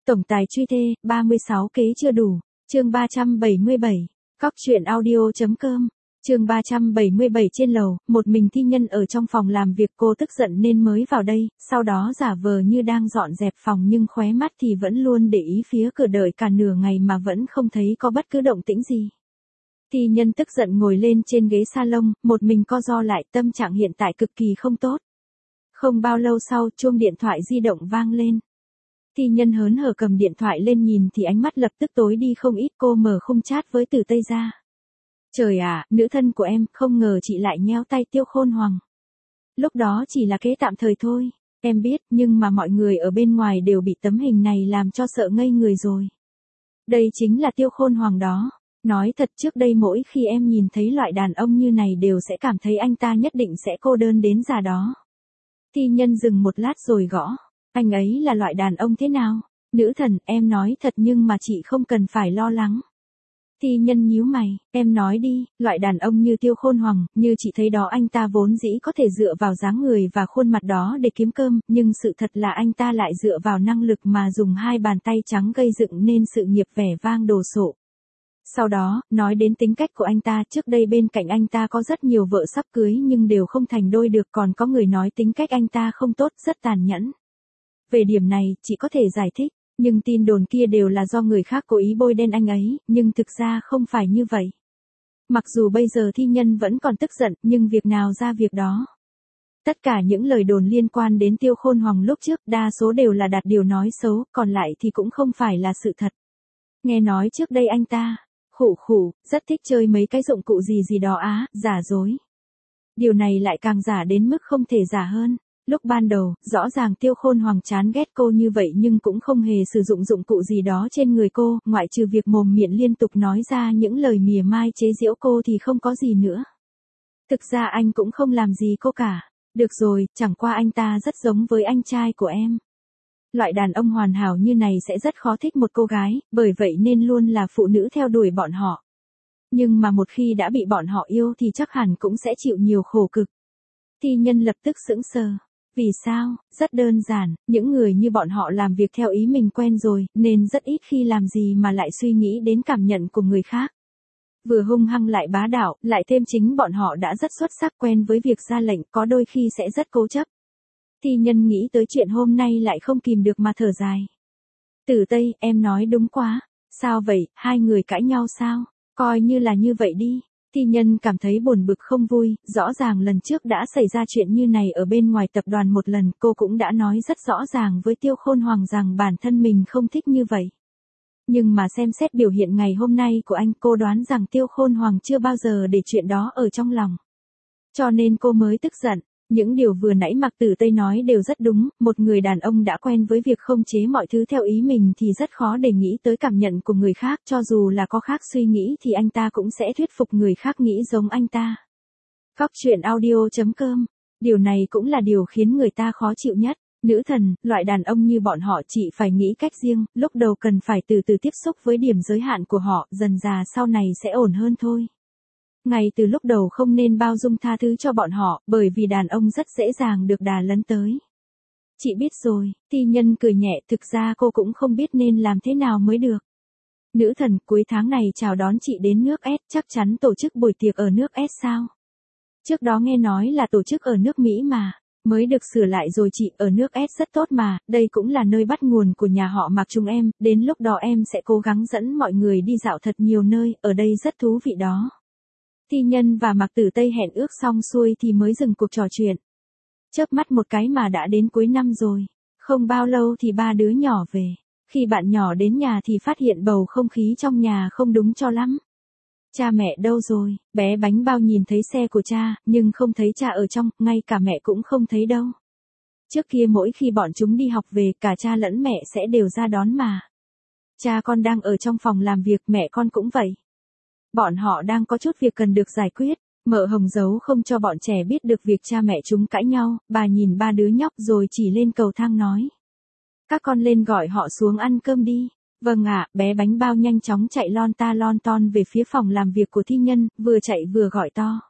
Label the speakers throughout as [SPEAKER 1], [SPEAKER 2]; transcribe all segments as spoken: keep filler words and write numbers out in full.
[SPEAKER 1] Tổng tài truy thê, ba mươi sáu kế chưa đủ. Chương ba trăm bảy mươi bảy. Cóc truyện audio.com. Chương ba trăm bảy mươi bảy. Trên lầu, một mình Thi Nhân ở trong phòng làm việc, cô tức giận nên mới vào đây, sau đó giả vờ như đang dọn dẹp phòng nhưng khóe mắt thì vẫn luôn để ý phía cửa, đợi cả nửa ngày mà vẫn không thấy có bất cứ động tĩnh gì. Thi Nhân tức giận ngồi lên trên ghế salon, một mình co ro lại, tâm trạng hiện tại cực kỳ không tốt. Không bao lâu sau, chuông điện thoại di động vang lên. Thi Nhân hớn hở cầm điện thoại lên nhìn thì ánh mắt lập tức tối đi không ít, cô mở khung chat với Từ Tây ra. Trời ạ, nữ thân của em, không ngờ chị lại nheo tay Tiêu Khôn Hoàng. Lúc đó chỉ là kế tạm thời thôi, em biết, nhưng mà mọi người ở bên ngoài đều bị tấm hình này làm cho sợ ngây người rồi. Đây chính là Tiêu Khôn Hoàng đó. Nói thật, trước đây mỗi khi em nhìn thấy loại đàn ông như này đều sẽ cảm thấy anh ta nhất định sẽ cô đơn đến già đó. Thi Nhân dừng một lát rồi gõ. Anh ấy là loại đàn ông thế nào? Nữ thần, em nói thật nhưng mà chị không cần phải lo lắng. Thi Nhân nhíu mày, em nói đi, loại đàn ông như Tiêu Khôn Hoàng, như chị thấy đó, anh ta vốn dĩ có thể dựa vào dáng người và khuôn mặt đó để kiếm cơm, nhưng sự thật là anh ta lại dựa vào năng lực mà dùng hai bàn tay trắng gây dựng nên sự nghiệp vẻ vang đồ sộ. Sau đó, nói đến tính cách của anh ta, trước đây bên cạnh anh ta có rất nhiều vợ sắp cưới nhưng đều không thành đôi được, còn có người nói tính cách anh ta không tốt, rất tàn nhẫn. Về điểm này, chị có thể giải thích, nhưng tin đồn kia đều là do người khác cố ý bôi đen anh ấy, nhưng thực ra không phải như vậy. Mặc dù bây giờ Thi Nhân vẫn còn tức giận, nhưng việc nào ra việc đó. Tất cả những lời đồn liên quan đến Tiêu Khôn Hoàng lúc trước, đa số đều là đặt điều nói xấu, còn lại thì cũng không phải là sự thật. Nghe nói trước đây anh ta, khụ khụ, rất thích chơi mấy cái dụng cụ gì gì đó á, giả dối. Điều này lại càng giả đến mức không thể giả hơn. Lúc ban đầu, rõ ràng Tiêu Khôn Hoàng chán ghét cô như vậy nhưng cũng không hề sử dụng dụng cụ gì đó trên người cô, ngoại trừ việc mồm miệng liên tục nói ra những lời mỉa mai chế giễu cô thì không có gì nữa. Thực ra anh cũng không làm gì cô cả. Được rồi, chẳng qua anh ta rất giống với anh trai của em. Loại đàn ông hoàn hảo như này sẽ rất khó thích một cô gái, bởi vậy nên luôn là phụ nữ theo đuổi bọn họ. Nhưng mà một khi đã bị bọn họ yêu thì chắc hẳn cũng sẽ chịu nhiều khổ cực. Thi Nhân lập tức sững sờ. Vì sao? Rất đơn giản, những người như bọn họ làm việc theo ý mình quen rồi, nên rất ít khi làm gì mà lại suy nghĩ đến cảm nhận của người khác. Vừa hung hăng lại bá đạo, lại thêm chính bọn họ đã rất xuất sắc, quen với việc ra lệnh, có đôi khi sẽ rất cố chấp. Thi Nhân nghĩ tới chuyện hôm nay lại không kìm được mà thở dài. Từ Tây, em nói đúng quá. Sao vậy, hai người cãi nhau sao? Coi như là như vậy đi. Thi Nhân cảm thấy buồn bực không vui, rõ ràng lần trước đã xảy ra chuyện như này ở bên ngoài tập đoàn một lần, cô cũng đã nói rất rõ ràng với Tiêu Khôn Hoàng rằng bản thân mình không thích như vậy. Nhưng mà xem xét biểu hiện ngày hôm nay của anh, cô đoán rằng Tiêu Khôn Hoàng chưa bao giờ để chuyện đó ở trong lòng. Cho nên cô mới tức giận. Những điều vừa nãy Mạc Tử Tây nói đều rất đúng, một người đàn ông đã quen với việc không chế mọi thứ theo ý mình thì rất khó để nghĩ tới cảm nhận của người khác, cho dù là có khác suy nghĩ thì anh ta cũng sẽ thuyết phục người khác nghĩ giống anh ta. Cóc truyện audio.com. Điều này cũng là điều khiến người ta khó chịu nhất. Nữ thần, loại đàn ông như bọn họ chị phải nghĩ cách riêng, lúc đầu cần phải từ từ tiếp xúc với điểm giới hạn của họ, dần dà sau này sẽ ổn hơn thôi. Ngay từ lúc đầu không nên bao dung tha thứ cho bọn họ, bởi vì đàn ông rất dễ dàng được đà lấn tới. Chị biết rồi, Thi Nhân cười nhẹ, thực ra cô cũng không biết nên làm thế nào mới được. Nữ thần, cuối tháng này chào đón chị đến nước S, chắc chắn tổ chức buổi tiệc ở nước S sao? Trước đó nghe nói là tổ chức ở nước Mỹ mà, mới được sửa lại rồi chị, ở nước S rất tốt mà, đây cũng là nơi bắt nguồn của nhà họ Mạc chúng em, đến lúc đó em sẽ cố gắng dẫn mọi người đi dạo thật nhiều nơi, ở đây rất thú vị đó. Thi Nhân và Mạc Tử Tây hẹn ước xong xuôi thì mới dừng cuộc trò chuyện. Chớp mắt một cái mà đã đến cuối năm rồi. Không bao lâu thì ba đứa nhỏ về. Khi bạn nhỏ đến nhà thì phát hiện bầu không khí trong nhà không đúng cho lắm. Cha mẹ đâu rồi? Bé Bánh Bao nhìn thấy xe của cha, nhưng không thấy cha ở trong, ngay cả mẹ cũng không thấy đâu. Trước kia mỗi khi bọn chúng đi học về, cả cha lẫn mẹ sẽ đều ra đón mà. Cha con đang ở trong phòng làm việc, mẹ con cũng vậy. Bọn họ đang có chút việc cần được giải quyết, Mợ Hồng giấu không cho bọn trẻ biết được việc cha mẹ chúng cãi nhau, bà nhìn ba đứa nhóc rồi chỉ lên cầu thang nói. Các con lên gọi họ xuống ăn cơm đi. Vâng ạ, bé Bánh Bao nhanh chóng chạy lon ta lon ton về phía phòng làm việc của Thi Nhân, vừa chạy vừa gọi to.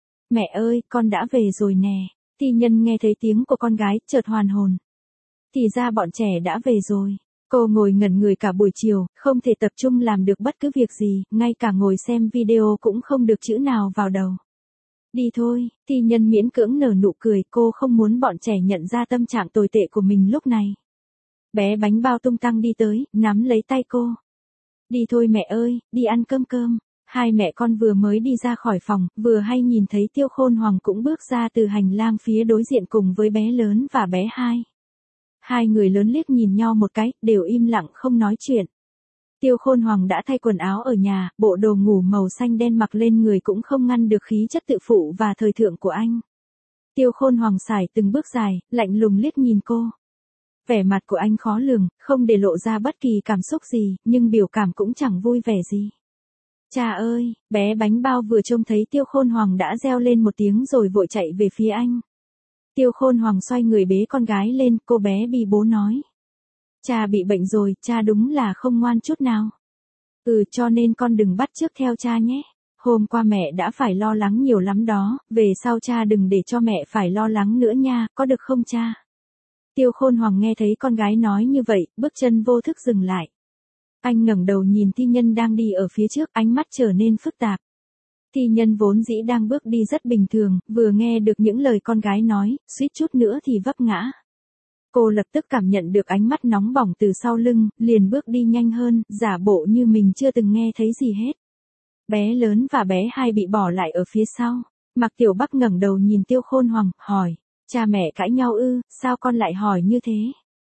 [SPEAKER 1] Mẹ ơi, con đã về rồi nè. Thi Nhân nghe thấy tiếng của con gái, chợt hoàn hồn. Thì ra bọn trẻ đã về rồi. Cô ngồi ngẩn người cả buổi chiều, không thể tập trung làm được bất cứ việc gì, ngay cả ngồi xem video cũng không được chữ nào vào đầu. Đi thôi, Thi Nhân miễn cưỡng nở nụ cười, cô không muốn bọn trẻ nhận ra tâm trạng tồi tệ của mình lúc này. Bé Bánh Bao tung tăng đi tới, nắm lấy tay cô. Đi thôi mẹ ơi, đi ăn cơm cơm. Hai mẹ con vừa mới đi ra khỏi phòng, vừa hay nhìn thấy Tiêu Khôn Hoàng cũng bước ra từ hành lang phía đối diện cùng với bé lớn và bé hai. Hai người lớn liếc nhìn nhau một cái, đều im lặng không nói chuyện. Tiêu Khôn Hoàng đã thay quần áo ở nhà, bộ đồ ngủ màu xanh đen mặc lên người cũng không ngăn được khí chất tự phụ và thời thượng của anh. Tiêu Khôn Hoàng sải từng bước dài, lạnh lùng liếc nhìn cô. Vẻ mặt của anh khó lường, không để lộ ra bất kỳ cảm xúc gì, nhưng biểu cảm cũng chẳng vui vẻ gì. Cha ơi, bé Bánh Bao vừa trông thấy Tiêu Khôn Hoàng đã reo lên một tiếng rồi vội chạy về phía anh. Tiêu Khôn Hoàng xoay người bế con gái lên, cô bé bị bố nói. Cha bị bệnh rồi, cha đúng là không ngoan chút nào. Ừ, cho nên con đừng bắt chước theo cha nhé. Hôm qua mẹ đã phải lo lắng nhiều lắm đó, về sau cha đừng để cho mẹ phải lo lắng nữa nha, có được không cha? Tiêu Khôn Hoàng nghe thấy con gái nói như vậy, bước chân vô thức dừng lại. Anh ngẩng đầu nhìn Thi Nhân đang đi ở phía trước, ánh mắt trở nên phức tạp. Thi Nhân vốn dĩ đang bước đi rất bình thường, vừa nghe được những lời con gái nói, suýt chút nữa thì vấp ngã. Cô lập tức cảm nhận được ánh mắt nóng bỏng từ sau lưng, liền bước đi nhanh hơn, giả bộ như mình chưa từng nghe thấy gì hết. Bé lớn và bé hai bị bỏ lại ở phía sau. Mạc Tiểu Bắc ngẩng đầu nhìn Tiêu Khôn Hoàng, hỏi, cha mẹ cãi nhau ư, sao con lại hỏi như thế?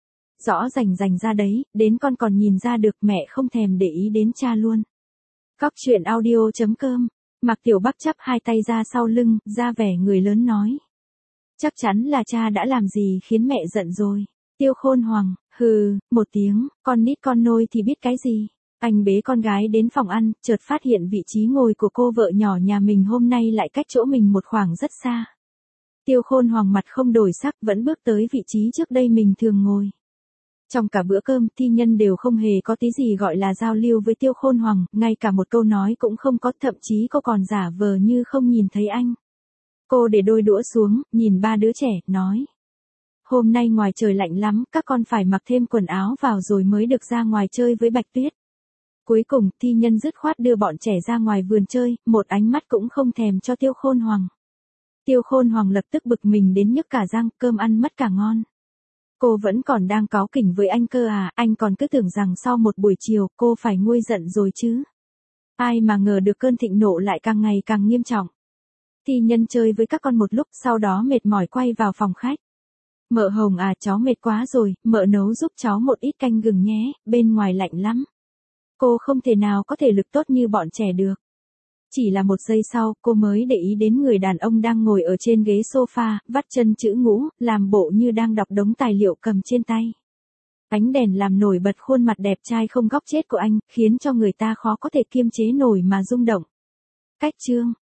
[SPEAKER 1] Rõ rành rành ra đấy, đến con còn nhìn ra được mẹ không thèm để ý đến cha luôn. Cóc truyện audio chấm com. Mạc Tiểu Bắc chắp hai tay ra sau lưng, ra vẻ người lớn nói. Chắc chắn là cha đã làm gì khiến mẹ giận rồi. Tiêu Khôn Hoàng, hừ, một tiếng, con nít con nôi thì biết cái gì. Anh bế con gái đến phòng ăn, chợt phát hiện vị trí ngồi của cô vợ nhỏ nhà mình hôm nay lại cách chỗ mình một khoảng rất xa. Tiêu Khôn Hoàng mặt không đổi sắc vẫn bước tới vị trí trước đây mình thường ngồi. Trong cả bữa cơm, Thi Nhân đều không hề có tí gì gọi là giao lưu với Tiêu Khôn Hoàng, ngay cả một câu nói cũng không có, thậm chí cô còn giả vờ như không nhìn thấy anh. Cô để đôi đũa xuống, nhìn ba đứa trẻ, nói. Hôm nay ngoài trời lạnh lắm, các con phải mặc thêm quần áo vào rồi mới được ra ngoài chơi với Bạch Tuyết. Cuối cùng, Thi Nhân dứt khoát đưa bọn trẻ ra ngoài vườn chơi, một ánh mắt cũng không thèm cho Tiêu Khôn Hoàng. Tiêu Khôn Hoàng lập tức bực mình đến nhức cả răng, cơm ăn mất cả ngon. Cô vẫn còn đang cáu kỉnh với anh cơ à, anh còn cứ tưởng rằng sau một buổi chiều cô phải nguôi giận rồi chứ. Ai mà ngờ được cơn thịnh nộ lại càng ngày càng nghiêm trọng. Thi Nhân chơi với các con một lúc sau đó mệt mỏi quay vào phòng khách. Mợ Hồng à, cháu mệt quá rồi, mợ nấu giúp cháu một ít canh gừng nhé, bên ngoài lạnh lắm. Cô không thể nào có thể lực tốt như bọn trẻ được. Chỉ là một giây sau, cô mới để ý đến người đàn ông đang ngồi ở trên ghế sofa, vắt chân chữ ngũ, làm bộ như đang đọc đống tài liệu cầm trên tay. Ánh đèn làm nổi bật khuôn mặt đẹp trai không góc chết của anh, khiến cho người ta khó có thể kiềm chế nổi mà rung động. Cách chương